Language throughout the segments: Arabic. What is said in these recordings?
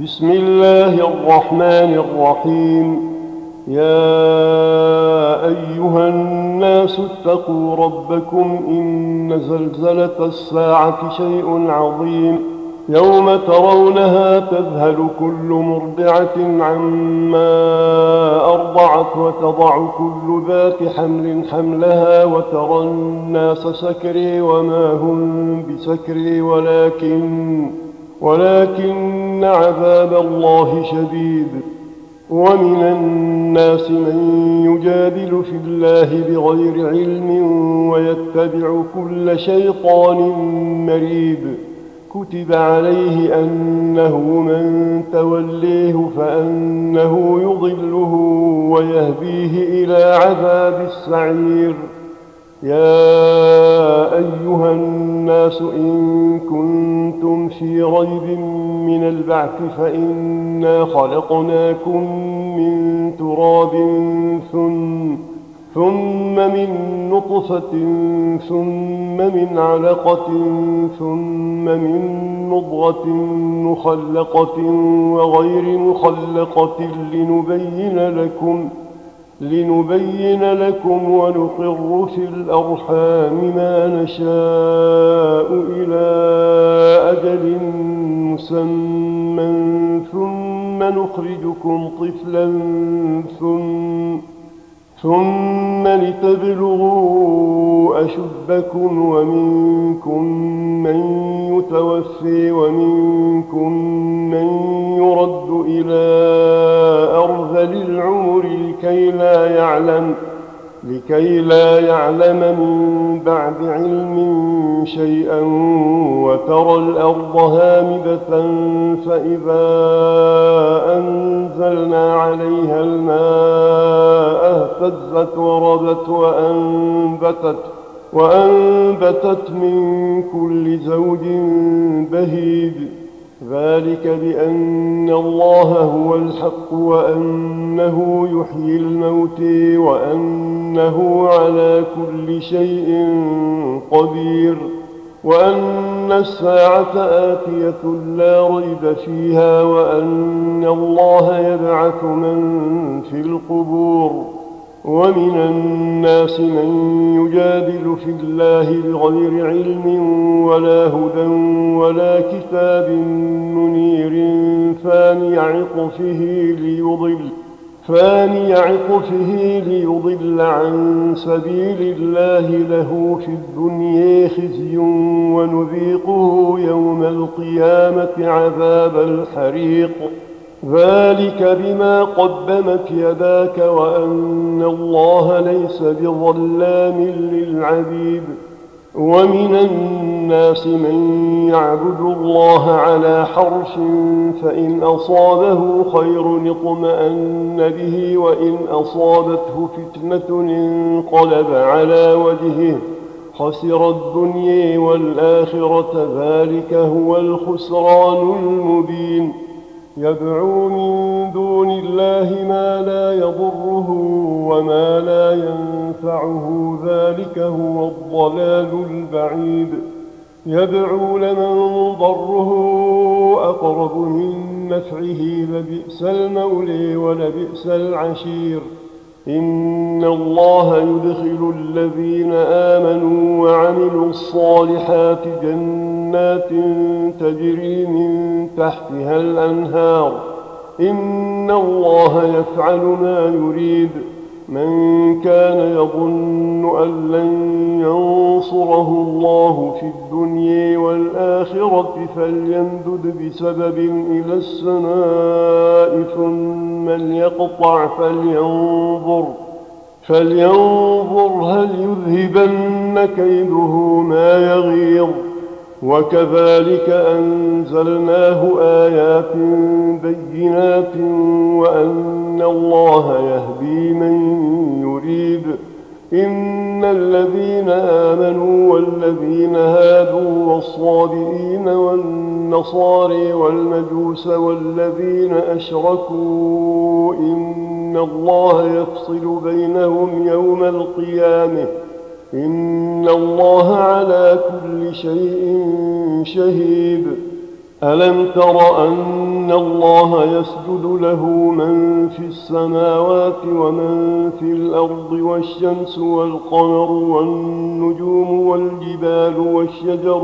بسم الله الرحمن الرحيم. يا أيها الناس اتقوا ربكم إن زلزلة الساعة شيء عظيم. يوم ترونها تذهل كل مرضعة عما أرضعت وتضع كل ذات حمل حملها وترى الناس سكري وما هم بسكري ولكن عذاب الله شديد. ومن الناس من يجادل في الله بغير علم ويتبع كل شيطان مريد. كتب عليه أنه من توليه فأنه يضله ويهديه إلى عذاب السعير. يا أيها الناس إن كنتم في ريب من البعث فإنا خلقناكم من تراب ثم من نطفة ثم من علقة ثم من مضغة مخلقة وغير مخلقة لنبين لكم ونقر في الأرحام ما نشاء إلى أجل مسمى ثم نخرجكم طفلا ثم لتبلغوا أشدكم ومنكم من يتوفي ومنكم من يرد إلى أرذل العمر لكي لا يعلم من بعد علم شيئا. وترى الأرض هامدة فإذا أنزلنا عليها الماء اهتزت وربت وأنبتت من كل زوج بهيج. ذلك بأن الله هو الحق وأنه يحيي الموت وأنه على كل شيء قدير وأن الساعة آتية لا ريب فيها وأن الله يبعث من في القبور. ومن الناس من يجادل في الله بغير علم ولا هدى ولا كتاب منير ثاني عطفه ليضل عن سبيل الله له في الدنيا خزي ونذيقه يوم القيامة عذاب الحريق. ذلك بما قدمت يداك وأن الله ليس بظلام للعبيد. ومن الناس من يعبد الله على حرف فإن أصابه خير اطمأن به وإن أصابته فتنة انقلب على وجهه خسر الدنيا والآخرة. ذلك هو الخسران المبين. يدعو من دون الله ما لا يضره وما لا ينفعه ذلك هو الضلال البعيد. يدعو لمن ضره أقرب من نفعه لبئس المولى ولبئس العشير. إن الله يدخل الذين آمنوا وعملوا الصالحات جنات تجري من تحتها الأنهار. إن الله يفعل ما يريد. من كان يظن أن لن ينصره الله في الدنيا والآخرة فليمدد بسبب إلى السماء ثم ليقطع فلينظر هل يذهبن كيده ما يغيظ. وكذلك أنزلناه آيات بينات وأن الله يهدي من يريد. إن الذين آمنوا والذين هادوا والصابئين والنصارى والمجوس والذين أشركوا إن الله يفصل بينهم يوم القيامة إن الله على كل شيء شهيد. ألم تر أن الله يسجد له من في السماوات ومن في الأرض والشمس والقمر والنجوم والجبال والشجر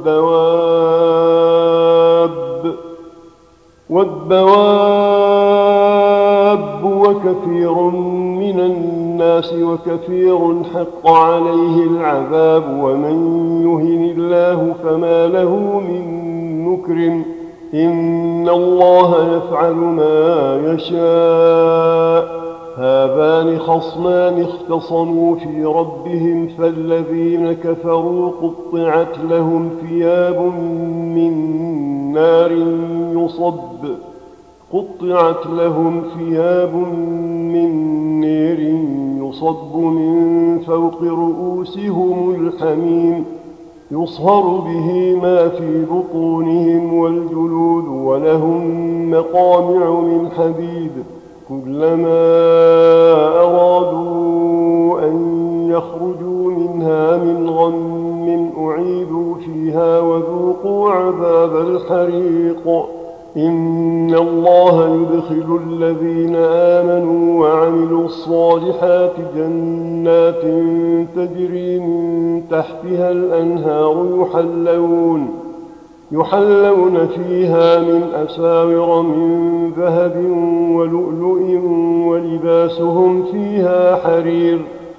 والدواب وكثير من الناس وكثير حق عليه العذاب ومن يهن الله فما له من مكرم إن الله يفعل ما يشاء هذان خصمان اختصموا في ربهم فالذين كفروا قطعت لهم ثياب من نار يصب من فوق رؤوسهم الحميم يصهر به ما في بطونهم والجلود ولهم مقامع من حديد كلما أرادوا أن يخرجوا منها من غم أعيدوا فيها وذوقوا عذاب الحريق إن الله يدخل الذين آمنوا وعملوا الصالحات جنات تجري من تحتها الأنهار يحلون فيها من أساور من ذهب ولؤلؤ ولباسهم فيها حرير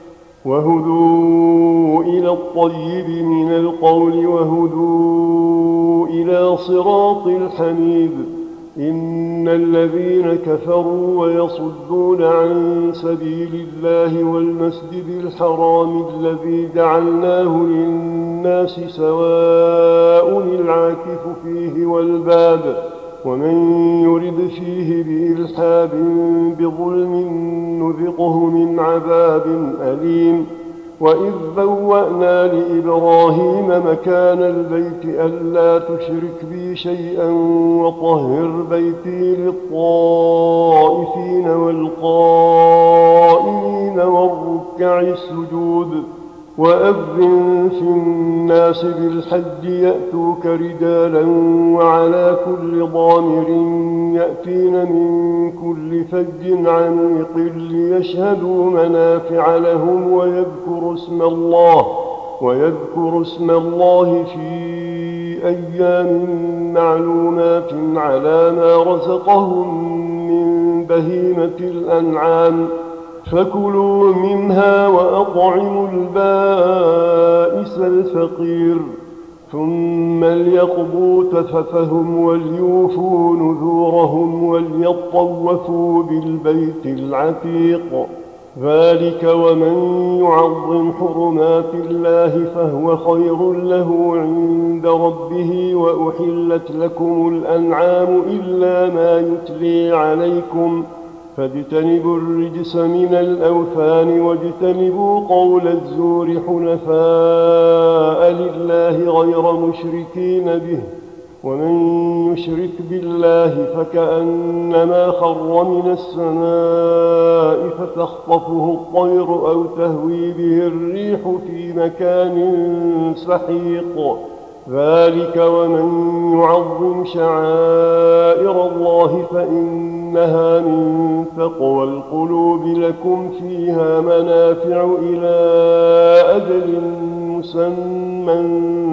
وهدوا إلى الطيب من القول وهدوا إلى صراط الحميد إن الذين كفروا ويصدون عن سبيل الله والمسجد الحرام الذي جعلناه للناس سواء العاكف فيه والباد ومن يرد فيه بإلحاد بظلم نذقه من عذاب أليم وإذ بوأنا لإبراهيم مكان البيت ألا تشرك بي شيئا وطهر بيتي للطائفين والقائمين والركع السجود وأذن في الناس بالحج يأتوك رجالا وعلى كل ضامر يأتين من كل فج عميق ليشهدوا منافع لهم ويذكروا اسم الله في أيام معلومات على ما رزقهم من بهيمة الأنعام فكلوا منها وأطعموا البائس الفقير ثم ليقضوا تفثهم وليوفوا نذورهم وليطوفوا بالبيت العتيق ذلك ومن يعظم حرمات الله فهو خير له عند ربه وأحلت لكم الأنعام إلا ما يتلي عليكم فاجتنبوا الرجس من الأوثان واجتنبوا قول الزور حنفاء لله غير مشركين به ومن يشرك بالله فكأنما خر من السماء فتخطفه الطير أو تهوي به الريح في مكان سحيق ذلك ومن يعظم شعائر الله فإنها من تقوى القلوب لكم فيها منافع إلى أجل مسمى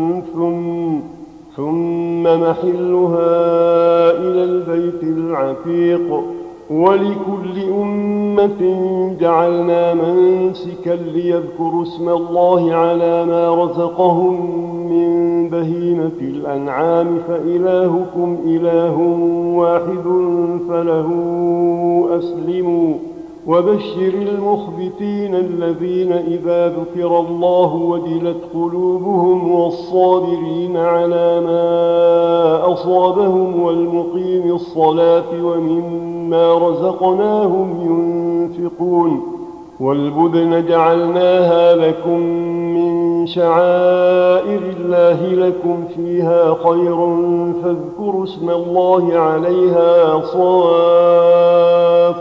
ثم محلها إلى البيت العتيق ولكل أمة جعلنا منسكا ليذكروا اسم الله على ما رزقهم من بهيمة الأنعام فإلهكم إله واحد فله أسلموا وبشر المخبتين الذين إذا ذكر الله وجلت قلوبهم والصابرين على ما أصابهم والمقيم الصلاة ومما رزقناهم ينفقون والبدن جعلناها لكم من شعائر الله لكم فيها خير فاذكروا اسم الله عليها صواف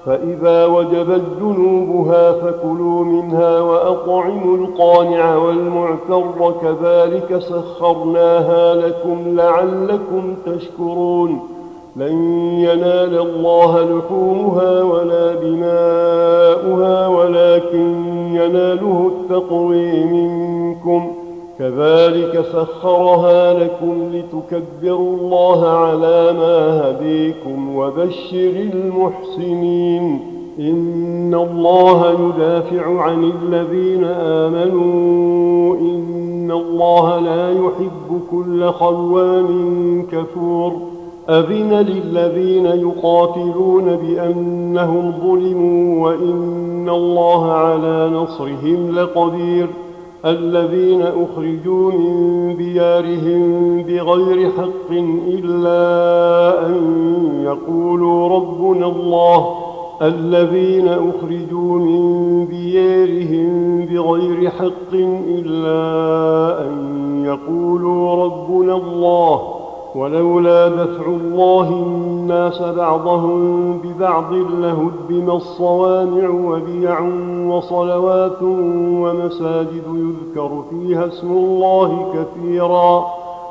فإذا وجبت جنوبها فكلوا منها وأطعموا القانع والمعتر كذلك سخرناها لكم لعلكم تشكرون لن ينال الله لحومها ولا دماؤها ولكن يناله التقوى منكم كذلك سخرها لكم لتكبروا الله على ما هديكم وبشر المحسنين إن الله يدافع عن الذين آمنوا إن الله لا يحب كل خوان كفور أذن للذين يقاتلون بأنهم ظلموا وإن الله على نصرهم لقدير الذين أخرجوا من ديارهم بغير حق إلا أن يقولوا ربنا الله الذين أخرجوا من ديارهم بغير حق إلا أن يقولوا ربنا الله ولولا دفع الله الناس بعضهم ببعض لهدم الصوامع وبيع وصلوات ومساجد يذكر فيها اسم الله كثيرا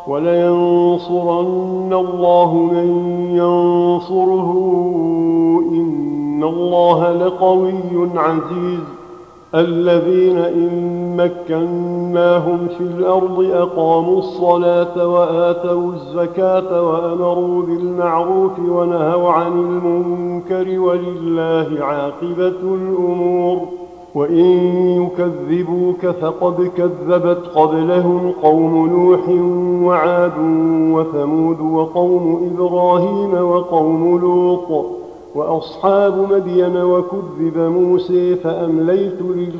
ولينصرن الله من ينصره إن الله لقوي عزيز الذين إن مكناهم في الأرض أقاموا الصلاة وآتوا الزكاة وأمروا بالمعروف ونهوا عن المنكر ولله عاقبة الأمور وإن يكذبوك فقد كذبت قبلهم قوم نوح وعاد وثمود وقوم إبراهيم وقوم لوط وأصحاب مدين وكذب موسى فأمليت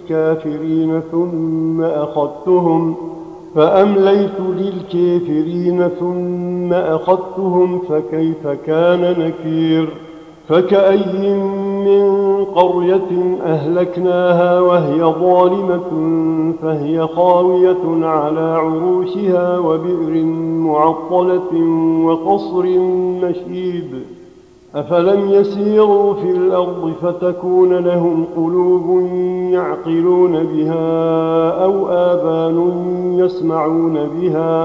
للكافرين ثم أخذتهم فكيف كان نكير فكأي من قرية أهلكناها وهي ظالمة فهي خاوية على عروشها وبئر معطلة وقصر مشيد أفلم يسيروا في الأرض فتكون لهم قلوب يعقلون بها أو آذان يسمعون بها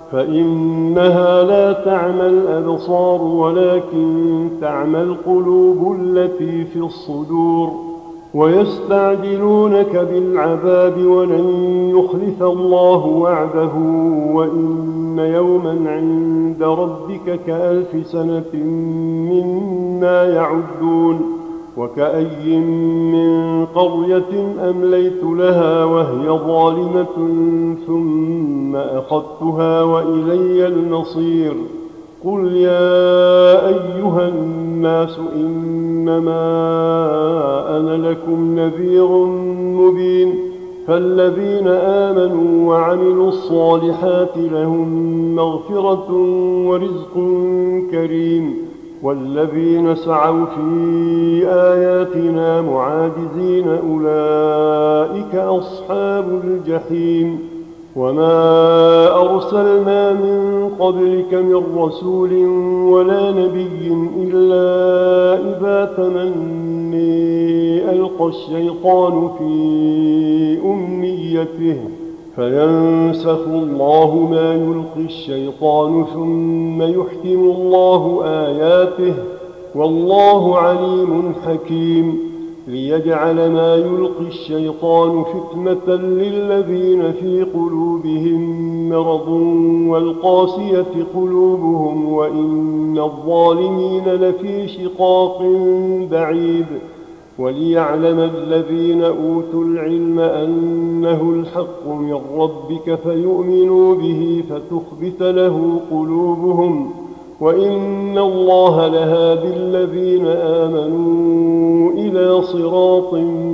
فإنها لا تعمى الأبصار ولكن تعمى القلوب التي في الصدور ويستعجلونك بالعذاب ولن يخلف الله وعده وإن يوما عند ربك كألف سنة مما يعدون وكأي من قرية أمليت لها وهي ظالمة ثم أخذتها وإلي المصير قل يا أيها الناس إنما أنا لكم نذير مبين فالذين آمنوا وعملوا الصالحات لهم مغفرة ورزق كريم والذين سعوا في آياتنا معاجزين أولئك أصحاب الجحيم وما أرسلنا من قبلك من رسول ولا نبي إلا إذا تمني ألقى الشيطان في أمنيته فينسخ الله ما يلقي الشيطان ثم يحكم الله آياته والله عليم حكيم ليجعل ما يلقي الشيطان فتنة للذين في قلوبهم مرض والقاسية قلوبهم وإن الظالمين لفي شقاق بعيد وليعلم الذين أوتوا العلم أنه الحق من ربك فيؤمنوا به فتخبت له قلوبهم وإن الله لهادي الذين آمنوا إلى صراط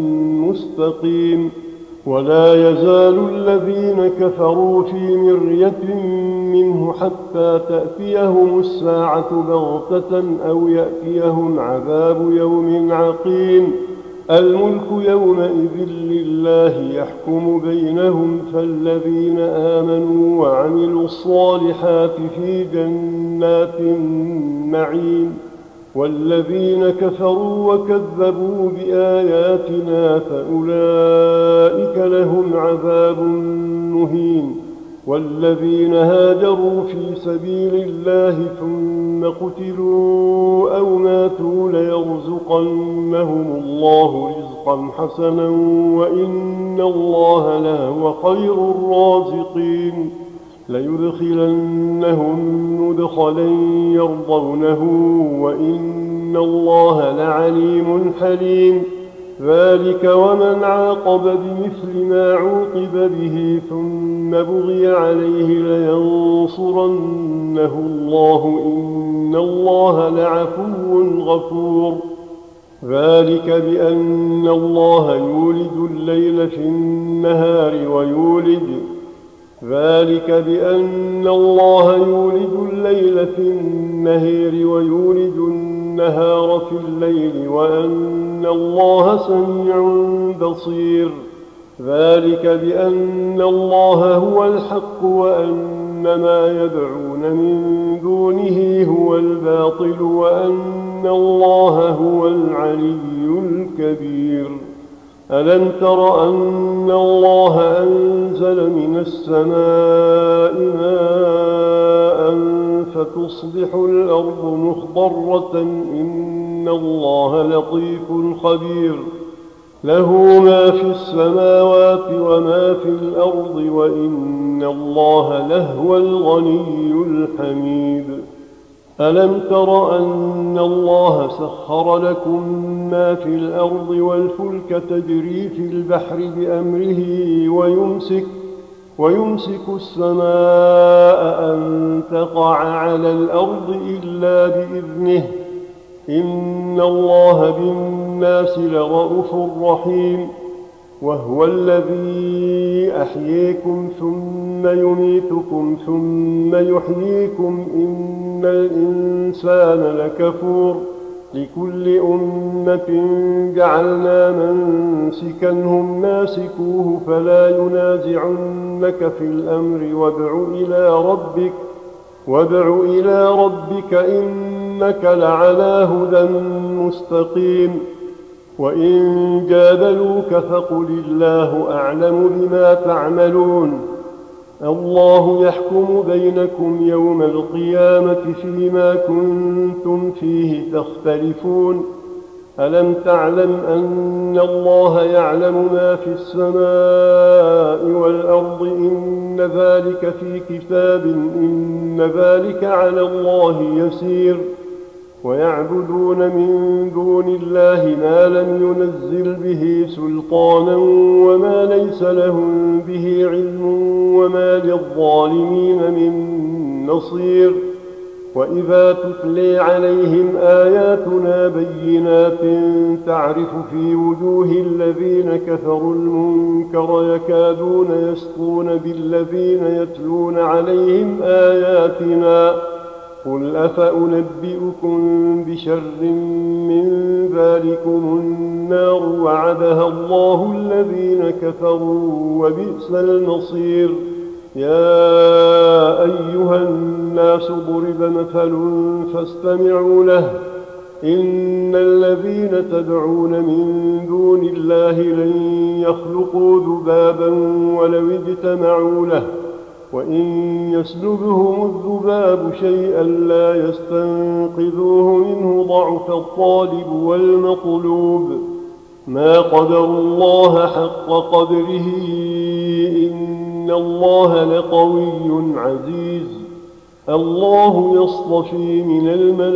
مستقيم ولا يزال الذين كفروا في مرية منه حتى تأتيهم الساعة بغتة أو يأتيهم عذاب يوم عقيم الملك يومئذ لله يحكم بينهم فالذين آمنوا وعملوا الصالحات في جنات النعيم والذين كفروا وكذبوا بآياتنا فأولئك لهم عذاب مهين. والذين هاجروا في سبيل الله ثم قتلوا أو ماتوا ليرزقنهم الله رزقا حسنا وإن الله لهو خير الرازقين. ليدخلنهم مدخلا يرضونه وإن الله لعليم حليم. ذلك ومن عاقب بمثل ما عوقب به ثم بغي عليه لينصرنه الله إن الله لعفو غفور. ذلك بأن الله يولد الليل في النهار ويولد النهار في الليل وأن الله سميع بصير. ذلك بأن الله هو الحق وأن ما يدعون من دونه هو الباطل وأن الله هو العلي الكبير. ألم تر أن الله أنزل من السماء ماء فتصبح الأرض مخضرة إن الله لطيف خبير. له ما في السماوات وما في الأرض وإن الله لهو الغني الحميد. ألم تر أن الله سخر لكم ما في الأرض والفلك تجري في البحر بأمره ويمسك السماء أن تقع على الأرض إلا بإذنه إن الله بالناس لرءوف رحيم. وهو الذي أحييكم ثم يميتكم ثم يحييكم إن الإنسان لكفور. لكل أمة جعلنا منسكا هم ناسكوه فلا ينازعنك في الأمر وادع إلى ربك إنك لعلى هدى مستقيم. وإن جادلوك فقل الله أعلم بما تعملون. الله يحكم بينكم يوم القيامة فيما كنتم فيه تختلفون. ألم تعلم أن الله يعلم ما في السماء والأرض إن ذلك في كتاب إن ذلك على الله يسير. ويعبدون من دون الله ما لم ينزل به سلطانا وما ليس لهم به علم وما للظالمين من نصير. وإذا تتلي عليهم آياتنا بينات تعرف في وجوه الذين كفروا المنكر يكادون يسطون بالذين يتلون عليهم آياتنا. قل أفأنبئكم بشر من ذلكم النار وعدها الله الذين كفروا وبئس المصير. يا أيها الناس ضرب مثل فاستمعوا له إن الذين تدعون من دون الله لن يخلقوا ذبابا ولو اجتمعوا له وإن يسلبهم الذباب شيئا لا يستنقذوه منه ضعف الطالب والمطلوب. ما قدروا الله حق قدره إن الله لقوي عزيز. الله يصطفي من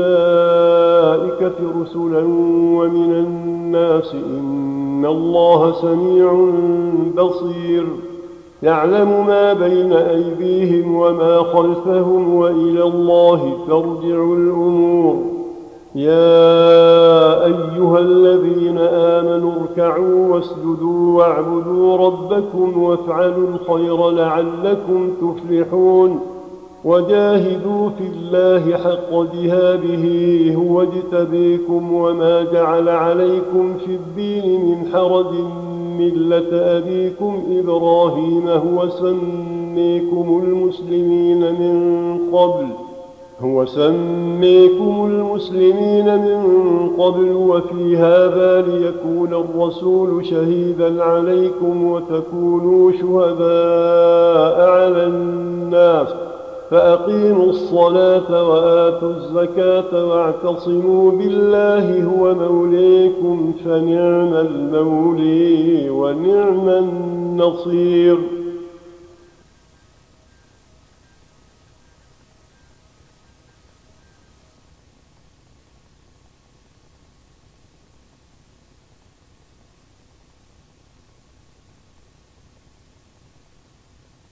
الملائكة رسلا ومن الناس إن الله سميع بصير. يعلم ما بين أيديهم وما خلفهم وإلى الله ترجع الأمور. يا أيها الذين آمنوا اركعوا واسجدوا واعبدوا ربكم وافعلوا الخير لعلكم تفلحون. وجاهدوا في الله حق جهاده هو اجتبيكم وما جعل عليكم في الدين من حرج ملة أبيكم إبراهيم هو سميكم المسلمين من قبل هو سميكم المسلمين من قبل وفي هذا ليكون الرسول شهيدا عليكم وتكونوا شهداء على الناس فأقيموا الصلاة وآتوا الزكاة واعتصموا بالله هو موليكم فنعم المولي ونعم النصير.